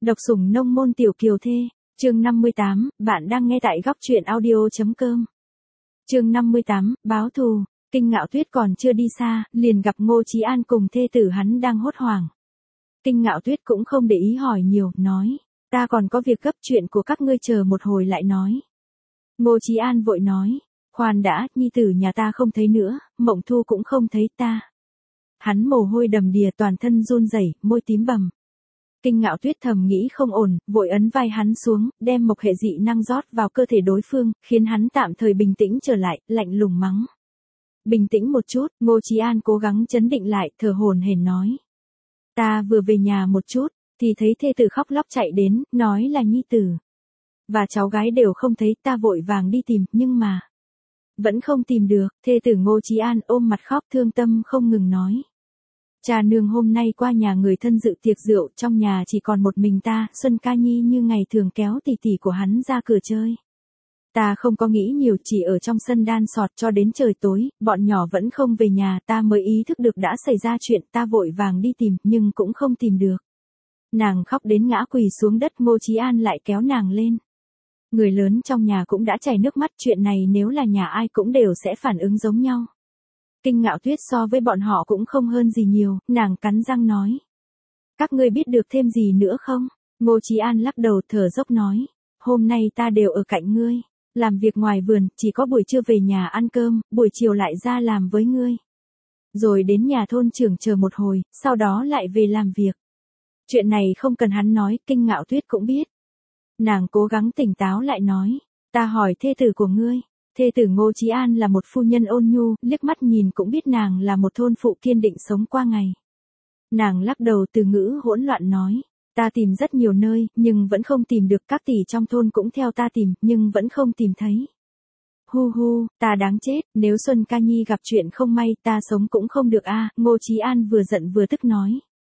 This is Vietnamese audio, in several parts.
Độc sủng nông môn tiểu kiều thê, chương 58, bạn đang nghe tại góc truyện audio.com. Chương 58, báo thù. Kinh Ngạo Tuyết còn chưa đi xa, liền gặp Ngô Chí An cùng thê tử hắn đang hốt hoảng. Kinh Ngạo Tuyết cũng không để ý hỏi nhiều, nói, ta còn có việc gấp, chuyện của các ngươi chờ một hồi lại nói. Ngô Chí An vội nói, khoan đã, nhi tử nhà ta không thấy nữa, Mộng Thu cũng không thấy ta. Hắn mồ hôi đầm đìa, toàn thân run rẩy, môi tím bầm. Kinh Ngạo Tuyết thầm nghĩ không ổn, vội ấn vai hắn xuống, đem mộc hệ dị năng rót vào cơ thể đối phương, khiến hắn tạm thời bình tĩnh trở lại, lạnh lùng mắng. Bình tĩnh một chút, Ngô Chí An cố gắng trấn định lại, thở hổn hển nói. Ta vừa về nhà một chút, thì thấy thê tử khóc lóc chạy đến, nói là nhi tử và cháu gái đều không thấy, ta vội vàng đi tìm, nhưng mà vẫn không tìm được. Thê tử Ngô Chí An ôm mặt khóc thương tâm không ngừng nói. Cha nương hôm nay qua nhà người thân dự tiệc rượu, trong nhà chỉ còn một mình ta, Xuân Ca Nhi như ngày thường kéo tỷ tỷ của hắn ra cửa chơi. Ta không có nghĩ nhiều, chỉ ở trong sân đan sọt cho đến trời tối, bọn nhỏ vẫn không về nhà, ta mới ý thức được đã xảy ra chuyện, ta vội vàng đi tìm, nhưng cũng không tìm được. Nàng khóc đến ngã quỳ xuống đất, Ngô Chí An lại kéo nàng lên. Người lớn trong nhà cũng đã chảy nước mắt, chuyện này nếu là nhà ai cũng đều sẽ phản ứng giống nhau. Kinh Ngạo Tuyết so với bọn họ cũng không hơn gì nhiều, nàng cắn răng nói. Các ngươi biết được thêm gì nữa không? Ngô Chí An lắc đầu thở dốc nói. Hôm nay ta đều ở cạnh ngươi, làm việc ngoài vườn, chỉ có buổi trưa về nhà ăn cơm, buổi chiều lại ra làm với ngươi. Rồi đến nhà thôn trưởng chờ một hồi, sau đó lại về làm việc. Chuyện này không cần hắn nói, Kinh Ngạo Tuyết cũng biết. Nàng cố gắng tỉnh táo lại nói. Ta hỏi thê tử của ngươi. Thê tử Ngô Chí An là một phu nhân ôn nhu, liếc mắt nhìn cũng biết nàng là một thôn phụ kiên định sống qua ngày. Nàng lắc đầu từ ngữ hỗn loạn nói, ta tìm rất nhiều nơi, nhưng vẫn không tìm được, các tỷ trong thôn cũng theo ta tìm, nhưng vẫn không tìm thấy. Hu hu, ta đáng chết, nếu Xuân Ca Nhi gặp chuyện không may, ta sống cũng không được a. Ngô Chí An vừa giận vừa tức nói.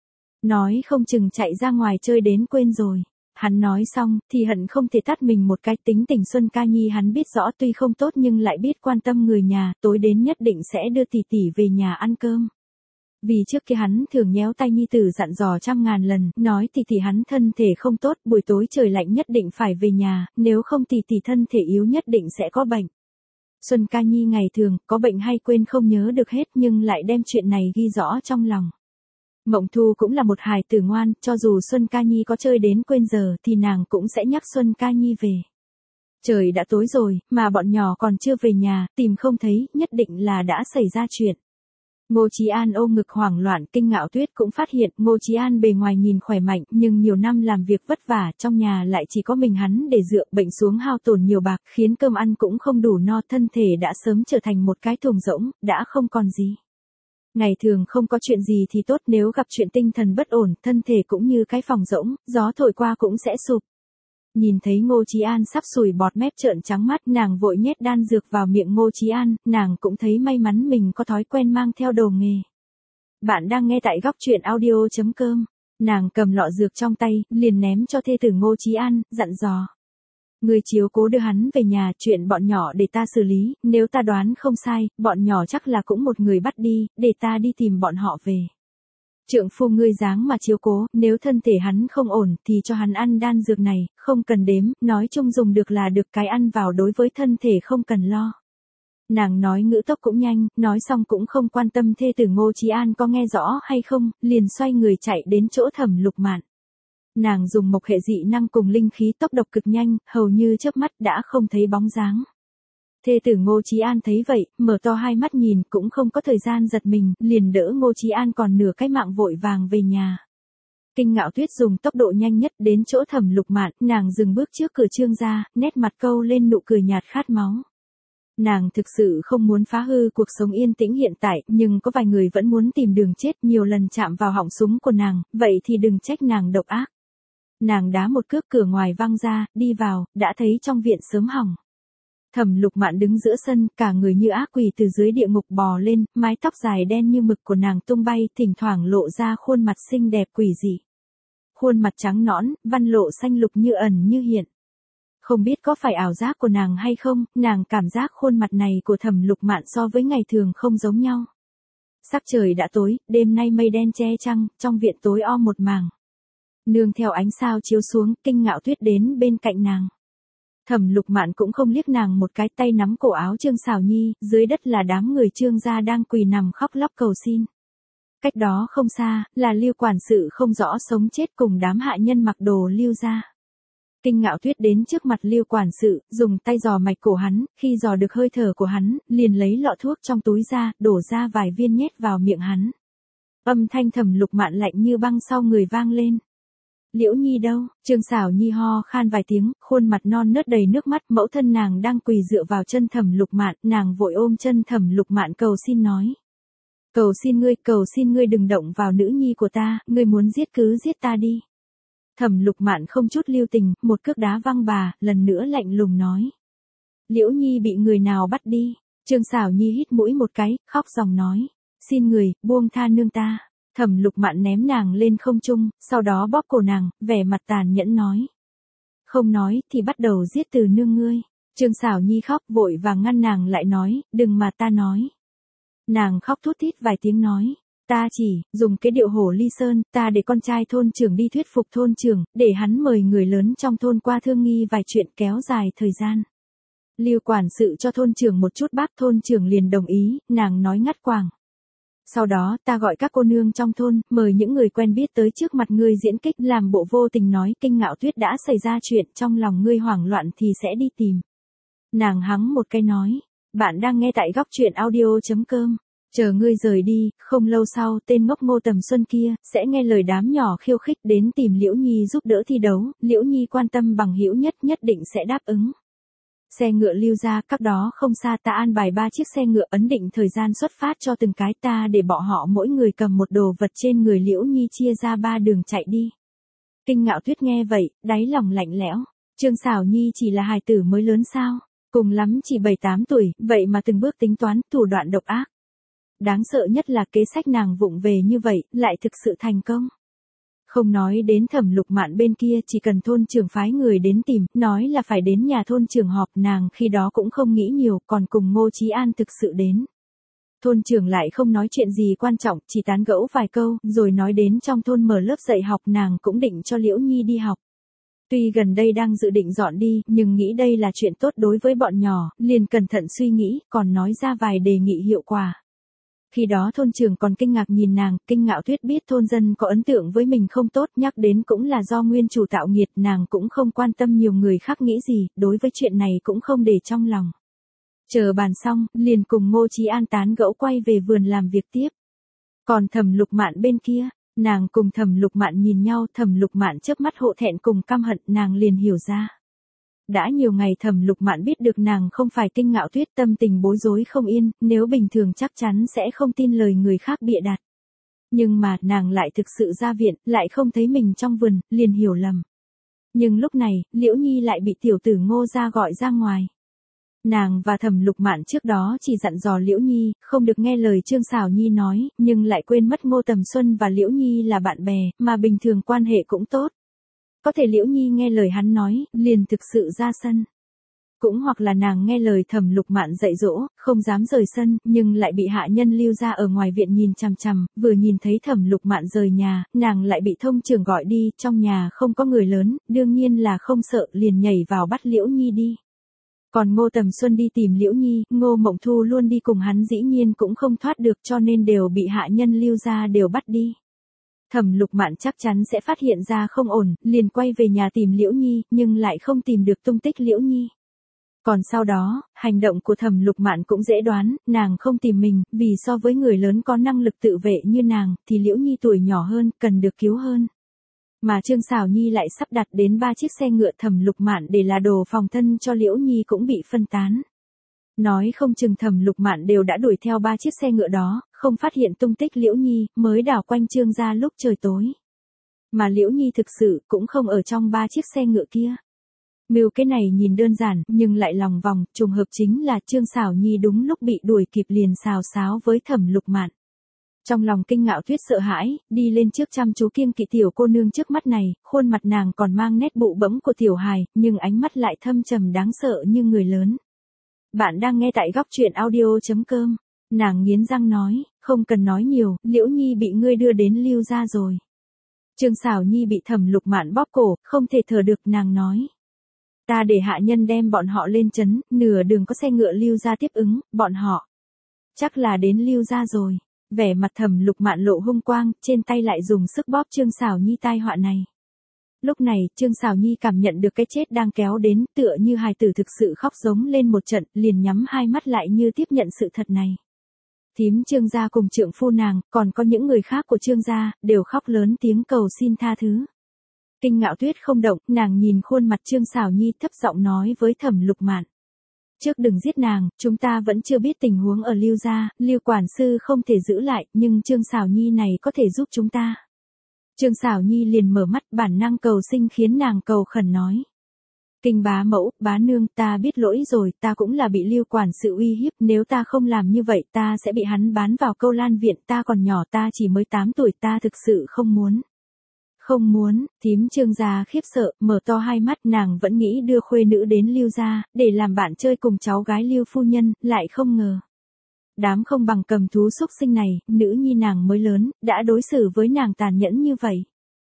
Nói không chừng chạy ra ngoài chơi đến quên rồi. Hắn nói xong, thì hận không thể tát mình một cái. Tính tình Xuân Ca Nhi hắn biết rõ, tuy không tốt nhưng lại biết quan tâm người nhà, tối đến nhất định sẽ đưa tỷ tỷ về nhà ăn cơm. Vì trước kia hắn thường nhéo tay nhi tử dặn dò trăm ngàn lần, nói tỷ tỷ hắn thân thể không tốt, buổi tối trời lạnh nhất định phải về nhà, nếu không tỷ tỷ thân thể yếu nhất định sẽ có bệnh. Xuân Ca Nhi ngày thường, có bệnh hay quên không nhớ được hết, nhưng lại đem chuyện này ghi rõ trong lòng. Mộng Thu cũng là một hài tử ngoan, cho dù Xuân Ca Nhi có chơi đến quên giờ thì nàng cũng sẽ nhắc Xuân Ca Nhi về. Trời đã tối rồi, mà bọn nhỏ còn chưa về nhà, tìm không thấy, nhất định là đã xảy ra chuyện. Ngô Chí An ôm ngực hoảng loạn, Kinh Ngạo Tuyết cũng phát hiện, Ngô Chí An bề ngoài nhìn khỏe mạnh, nhưng nhiều năm làm việc vất vả, trong nhà lại chỉ có mình hắn để dựa, bệnh xuống hao tổn nhiều bạc, khiến cơm ăn cũng không đủ no, thân thể đã sớm trở thành một cái thùng rỗng, đã không còn gì. Ngày thường không có chuyện gì thì tốt, nếu gặp chuyện tinh thần bất ổn, thân thể cũng như cái phòng rỗng, gió thổi qua cũng sẽ sụp. Nhìn thấy Ngô Chí An sắp sùi bọt mép trợn trắng mắt, nàng vội nhét đan dược vào miệng Ngô Chí An, nàng cũng thấy may mắn mình có thói quen mang theo đồ nghề. Bạn đang nghe tại góc truyện audio.com. Nàng cầm lọ dược trong tay, liền ném cho thê tử Ngô Chí An, dặn dò. Người chiếu cố đưa hắn về nhà, chuyện bọn nhỏ để ta xử lý, nếu ta đoán không sai, bọn nhỏ chắc là cũng một người bắt đi, để ta đi tìm bọn họ về. Trượng phu ngươi dáng mà chiếu cố, nếu thân thể hắn không ổn thì cho hắn ăn đan dược này, không cần đếm, nói chung dùng được là được, cái ăn vào đối với thân thể không cần lo. Nàng nói ngữ tốc cũng nhanh, nói xong cũng không quan tâm thê tử Ngô Chí An có nghe rõ hay không, liền xoay người chạy đến chỗ Thẩm Lục Mạn. Nàng dùng mộc hệ dị năng cùng linh khí tốc độ cực nhanh, hầu như chớp mắt đã không thấy bóng dáng. Thê tử Ngô Chí An thấy vậy, mở to hai mắt nhìn, cũng không có thời gian giật mình, liền đỡ Ngô Chí An còn nửa cái mạng vội vàng về nhà. Kinh Ngạo Tuyết dùng tốc độ nhanh nhất đến chỗ Thẩm Lục Mạn, nàng dừng bước trước cửa Trương gia, nét mặt câu lên nụ cười nhạt khát máu. Nàng thực sự không muốn phá hư cuộc sống yên tĩnh hiện tại, nhưng có vài người vẫn muốn tìm đường chết, nhiều lần chạm vào họng súng của nàng, vậy thì đừng trách nàng độc ác. Nàng đá một cước, cửa ngoài văng ra, đi vào, đã thấy trong viện sớm hỏng. Thẩm Lục Mạn đứng giữa sân, cả người như ác quỷ từ dưới địa ngục bò lên, mái tóc dài đen như mực của nàng tung bay, thỉnh thoảng lộ ra khuôn mặt xinh đẹp quỷ dị. Khuôn mặt trắng nõn, văn lộ xanh lục như ẩn như hiện. Không biết có phải ảo giác của nàng hay không, nàng cảm giác khuôn mặt này của Thẩm Lục Mạn so với ngày thường không giống nhau. Sắc trời đã tối, đêm nay mây đen che trăng, trong viện tối om một màng. Nương theo ánh sao chiếu xuống, Kinh Ngạo Tuyết đến bên cạnh nàng. Thẩm Lục Mạn cũng không liếc nàng một cái, tay nắm cổ áo Trương Sảo Nhi, dưới đất là đám người Trương gia đang quỳ nằm khóc lóc cầu xin. Cách đó không xa, là Lưu quản sự không rõ sống chết cùng đám hạ nhân mặc đồ Lưu gia. Kinh Ngạo Tuyết đến trước mặt Lưu quản sự, dùng tay dò mạch cổ hắn, khi dò được hơi thở của hắn, liền lấy lọ thuốc trong túi ra, đổ ra vài viên nhét vào miệng hắn. Âm thanh Thẩm Lục Mạn lạnh như băng sau người vang lên. Liễu Nhi đâu? Trương Sảo Nhi ho khan vài tiếng, khuôn mặt non nớt đầy nước mắt, mẫu thân nàng đang quỳ dựa vào chân Thẩm Lục Mạn, nàng vội ôm chân Thẩm Lục Mạn cầu xin nói. Cầu xin ngươi đừng động vào nữ nhi của ta, ngươi muốn giết cứ giết ta đi. Thẩm Lục Mạn không chút lưu tình, một cước đá văng bà, lần nữa lạnh lùng nói. Liễu Nhi bị người nào bắt đi? Trương Sảo Nhi hít mũi một cái, khóc ròng nói. Xin người, buông tha nương ta. Thẩm Lục Mạn ném nàng lên không trung, sau đó bóp cổ nàng, vẻ mặt tàn nhẫn nói. Không nói, thì bắt đầu giết từ nương ngươi. Trương Sảo Nhi khóc vội và ngăn nàng lại nói, đừng mà ta nói. Nàng khóc thút thít vài tiếng nói. Ta chỉ, dùng cái điệu hổ ly sơn, ta để con trai thôn trưởng đi thuyết phục thôn trưởng, để hắn mời người lớn trong thôn qua thương nghi vài chuyện kéo dài thời gian. Lưu quản sự cho thôn trưởng một chút bác, thôn trưởng liền đồng ý, nàng nói ngắt quàng. Sau đó ta gọi các cô nương trong thôn, mời những người quen biết tới trước mặt ngươi diễn kích, làm bộ vô tình nói Kinh Ngạo Tuyết đã xảy ra chuyện, trong lòng ngươi hoảng loạn thì sẽ đi tìm. Nàng hắng một cái nói, bạn đang nghe tại góc truyện audio.com. Chờ ngươi rời đi, không lâu sau tên ngốc Ngô Tầm Xuân kia, sẽ nghe lời đám nhỏ khiêu khích đến tìm Liễu Nhi giúp đỡ thi đấu, Liễu Nhi quan tâm bằng hữu nhất định sẽ đáp ứng. Xe ngựa Lưu ra, cách đó không xa ta an bài 3 chiếc xe ngựa ấn định thời gian xuất phát cho từng cái, ta để bọn họ mỗi người cầm một đồ vật trên người Liễu Nhi chia ra 3 đường chạy đi. Kinh Ngạo Tuyết nghe vậy, đáy lòng lạnh lẽo, Trương Sảo Nhi chỉ là hài tử mới lớn sao, cùng lắm chỉ 7-8 tuổi, vậy mà từng bước tính toán, thủ đoạn độc ác. Đáng sợ nhất là kế sách nàng vụng về như vậy, lại thực sự thành công. Không nói đến Thẩm Lục Mạn bên kia, chỉ cần thôn trưởng phái người đến tìm, nói là phải đến nhà thôn trưởng họp, nàng khi đó cũng không nghĩ nhiều, còn cùng Ngô Chí An thực sự đến. Thôn trưởng lại không nói chuyện gì quan trọng, chỉ tán gẫu vài câu, rồi nói đến trong thôn mở lớp dạy học, nàng cũng định cho Liễu Nhi đi học. Tuy gần đây đang dự định dọn đi, nhưng nghĩ đây là chuyện tốt đối với bọn nhỏ, liền cẩn thận suy nghĩ, còn nói ra vài đề nghị hiệu quả. Khi đó thôn trưởng còn kinh ngạc nhìn nàng, Kinh Ngạo Tuyết biết thôn dân có ấn tượng với mình không tốt, nhắc đến cũng là do nguyên chủ tạo nghiệt, nàng cũng không quan tâm nhiều người khác nghĩ gì, đối với chuyện này cũng không để trong lòng. Chờ bàn xong, liền cùng Ngô Chí An tán gẫu quay về vườn làm việc tiếp. Còn Thẩm Lục Mạn bên kia, nàng cùng Thẩm Lục Mạn nhìn nhau, Thẩm Lục Mạn chớp mắt hộ thẹn cùng căm hận, nàng liền hiểu ra. Đã nhiều ngày Thẩm Lục Mạn biết được nàng không phải Kinh Ngạo Tuyết, tâm tình bối rối không yên, nếu bình thường chắc chắn sẽ không tin lời người khác bịa đặt. Nhưng mà, nàng lại thực sự ra viện, lại không thấy mình trong vườn, liền hiểu lầm. Nhưng lúc này, Liễu Nhi lại bị tiểu tử Ngô gia gọi ra ngoài. Nàng và Thẩm Lục Mạn trước đó chỉ dặn dò Liễu Nhi, không được nghe lời Trương Sảo Nhi nói, nhưng lại quên mất Ngô Tầm Xuân và Liễu Nhi là bạn bè, mà bình thường quan hệ cũng tốt. Có thể Liễu Nhi nghe lời hắn nói, liền thực sự ra sân. Cũng hoặc là nàng nghe lời Thẩm Lục Mạn dạy dỗ, không dám rời sân, nhưng lại bị hạ nhân Lưu ra ở ngoài viện nhìn chằm chằm, vừa nhìn thấy Thẩm Lục Mạn rời nhà, nàng lại bị thông trưởng gọi đi, trong nhà không có người lớn, đương nhiên là không sợ, liền nhảy vào bắt Liễu Nhi đi. Còn Ngô Tầm Xuân đi tìm Liễu Nhi, Ngô Mộng Thu luôn đi cùng hắn, dĩ nhiên cũng không thoát được, cho nên đều bị hạ nhân Lưu ra đều bắt đi. Thẩm Lục Mạn chắc chắn sẽ phát hiện ra không ổn, liền quay về nhà tìm Liễu Nhi, nhưng lại không tìm được tung tích Liễu Nhi. Còn sau đó, hành động của Thẩm Lục Mạn cũng dễ đoán, nàng không tìm mình, vì so với người lớn có năng lực tự vệ như nàng, thì Liễu Nhi tuổi nhỏ hơn, cần được cứu hơn. Mà Trương Sảo Nhi lại sắp đặt đến 3 chiếc xe ngựa Thẩm Lục Mạn để là đồ phòng thân cho Liễu Nhi cũng bị phân tán. Nói không chừng Thẩm Lục Mạn đều đã đuổi theo 3 chiếc xe ngựa đó, không phát hiện tung tích Liễu Nhi, mới đảo quanh Trương gia lúc trời tối. Mà Liễu Nhi thực sự cũng không ở trong 3 chiếc xe ngựa kia. Mưu cái này nhìn đơn giản, nhưng lại lòng vòng, trùng hợp chính là Trương Sảo Nhi đúng lúc bị đuổi kịp liền xào xáo với Thẩm Lục Mạn. Trong lòng Kinh Ngạo Tuyết sợ hãi, đi lên trước chăm chú kiêng kỵ tiểu cô nương trước mắt này, khuôn mặt nàng còn mang nét bụ bẫm của tiểu hài, nhưng ánh mắt lại thâm trầm đáng sợ như người lớn. Bạn đang nghe tại góc truyện audio.com. Nàng nghiến răng nói, không cần nói nhiều, Liễu Nhi bị ngươi đưa đến Lưu gia rồi. Trương Sảo Nhi bị Thẩm Lục Mạn bóp cổ, không thể thở được, nàng nói. Ta để hạ nhân đem bọn họ lên trấn, nửa đường có xe ngựa Lưu gia tiếp ứng, bọn họ chắc là đến Lưu gia rồi. Vẻ mặt Thẩm Lục Mạn lộ hung quang, trên tay lại dùng sức bóp Trương Sảo Nhi tai họa này. Lúc này, Trương Sảo Nhi cảm nhận được cái chết đang kéo đến, tựa như hài tử thực sự khóc giống lên một trận, liền nhắm hai mắt lại như tiếp nhận sự thật này. Thím Trương gia cùng trượng phu nàng, còn có những người khác của Trương gia, đều khóc lớn tiếng cầu xin tha thứ. Kinh Ngạo Tuyết không động, nàng nhìn khuôn mặt Trương Sảo Nhi thấp giọng nói với Thẩm Lục Mạn. Trước đừng giết nàng, chúng ta vẫn chưa biết tình huống ở Lưu gia, Lưu quản sư không thể giữ lại, nhưng Trương Sảo Nhi này có thể giúp chúng ta. Trương Sảo Nhi liền mở mắt, bản năng cầu sinh khiến nàng cầu khẩn nói. Kinh bá mẫu, bá nương, ta biết lỗi rồi, ta cũng là bị Lưu quản sự uy hiếp, nếu ta không làm như vậy ta sẽ bị hắn bán vào Câu Lan viện, ta còn nhỏ, ta chỉ mới 8 tuổi, ta thực sự không muốn. Không muốn, thím Trương gia khiếp sợ, mở to hai mắt, nàng vẫn nghĩ đưa khuê nữ đến Lưu gia, để làm bạn chơi cùng cháu gái Lưu phu nhân, lại không ngờ. Đám không bằng cầm thú xúc sinh này, nữ nhi nàng mới lớn, đã đối xử với nàng tàn nhẫn như vậy.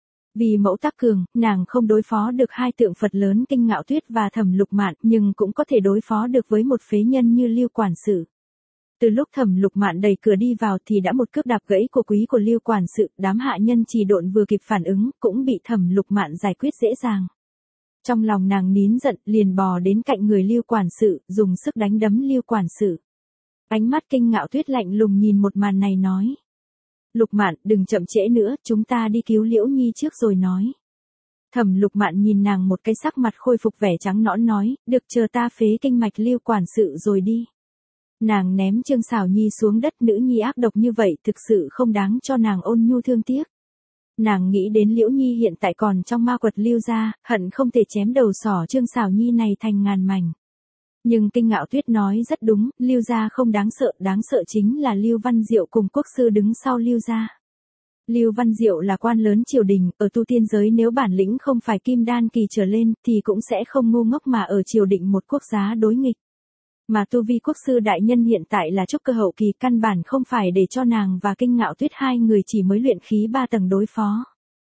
Vì mẫu tác cường, nàng không đối phó được hai tượng Phật lớn Kinh Ngạo Tuyết và Thẩm Lục Mạn, nhưng cũng có thể đối phó được với một phế nhân như Lưu quản sự. Từ lúc Thẩm Lục Mạn đẩy cửa đi vào thì đã một cước đạp gãy cổ quý của Lưu quản sự, đám hạ nhân trì độn vừa kịp phản ứng, cũng bị Thẩm Lục Mạn giải quyết dễ dàng. Trong lòng nàng nín giận, liền bò đến cạnh người Lưu quản sự, dùng sức đánh đấm Lưu quản sự. Ánh mắt Kinh Ngạo Tuyết lạnh lùng nhìn một màn này nói. Lục Mạn, đừng chậm trễ nữa, chúng ta đi cứu Liễu Nhi trước rồi nói. Thẩm Lục Mạn nhìn nàng một cái sắc mặt khôi phục vẻ trắng nõn nói, được, chờ ta phế kinh mạch Lưu quản sự rồi đi. Nàng ném Trương Sảo Nhi xuống đất, nữ nhi ác độc như vậy thực sự không đáng cho nàng ôn nhu thương tiếc. Nàng nghĩ đến Liễu Nhi hiện tại còn trong ma quật Lưu gia, hận không thể chém đầu sỏ Trương Sảo Nhi này thành ngàn mảnh. Nhưng Kinh Ngạo Tuyết nói rất đúng, Lưu gia không đáng sợ chính là Lưu Văn Diệu cùng quốc sư đứng sau Lưu gia. Lưu Văn Diệu là quan lớn triều đình, ở tu tiên giới nếu bản lĩnh không phải kim đan kỳ trở lên thì cũng sẽ không ngu ngốc mà ở triều định một quốc giá đối nghịch. Mà tu vi quốc sư đại nhân hiện tại là trúc cơ hậu kỳ, căn bản không phải để cho nàng và Kinh Ngạo Tuyết hai người chỉ mới luyện khí 3 tầng đối phó.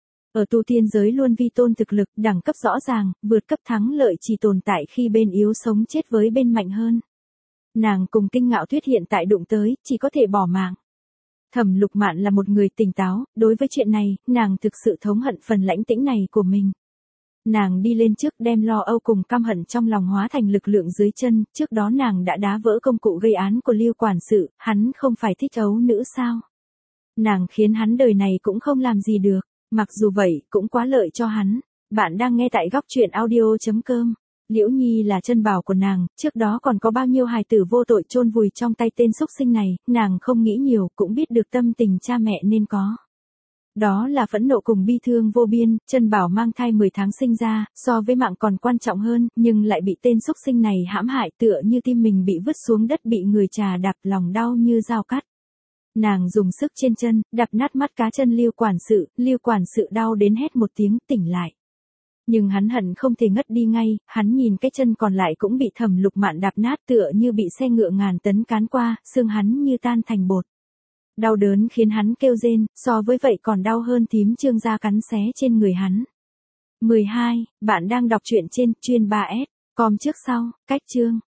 Ở tu tiên giới luôn vi tôn thực lực, đẳng cấp rõ ràng, vượt cấp thắng lợi chỉ tồn tại khi bên yếu sống chết với bên mạnh hơn. Nàng cùng Kinh Ngạo Tuyết hiện tại đụng tới, chỉ có thể bỏ mạng. Thẩm Lục Mạn là một người tỉnh táo, đối với chuyện này, nàng thực sự thống hận phần lãnh tĩnh này của mình. Nàng đi lên trước đem lo âu cùng căm hận trong lòng hóa thành lực lượng dưới chân, trước đó nàng đã đá vỡ công cụ gây án của Lưu quản sự, hắn không phải thích ấu nữ sao? Nàng khiến hắn đời này cũng không làm gì được, mặc dù vậy, cũng quá lợi cho hắn. Bạn đang nghe tại góc truyện audio.com. Liễu Nhi là chân bảo của nàng, trước đó còn có bao nhiêu hài tử vô tội chôn vùi trong tay tên xúc sinh này, nàng không nghĩ nhiều, cũng biết được tâm tình cha mẹ nên có. Đó là phẫn nộ cùng bi thương vô biên, chân bảo mang thai 10 tháng sinh ra, so với mạng còn quan trọng hơn, nhưng lại bị tên xúc sinh này hãm hại, tựa như tim mình bị vứt xuống đất, bị người trà đạp, lòng đau như dao cắt. Nàng dùng sức trên chân, đạp nát mắt cá chân Lưu quản sự đau đến hét một tiếng, tỉnh lại. Nhưng hắn hận không thể ngất đi ngay, hắn nhìn cái chân còn lại cũng bị Thẩm Lục Mạn đạp nát, tựa như bị xe ngựa ngàn tấn cán qua, xương hắn như tan thành bột. Đau đớn khiến hắn kêu rên, so với vậy còn đau hơn thím Trương gia cắn xé trên người hắn. 12. Bạn đang đọc truyện trên chuyên 3S, com trước sau, cách chương.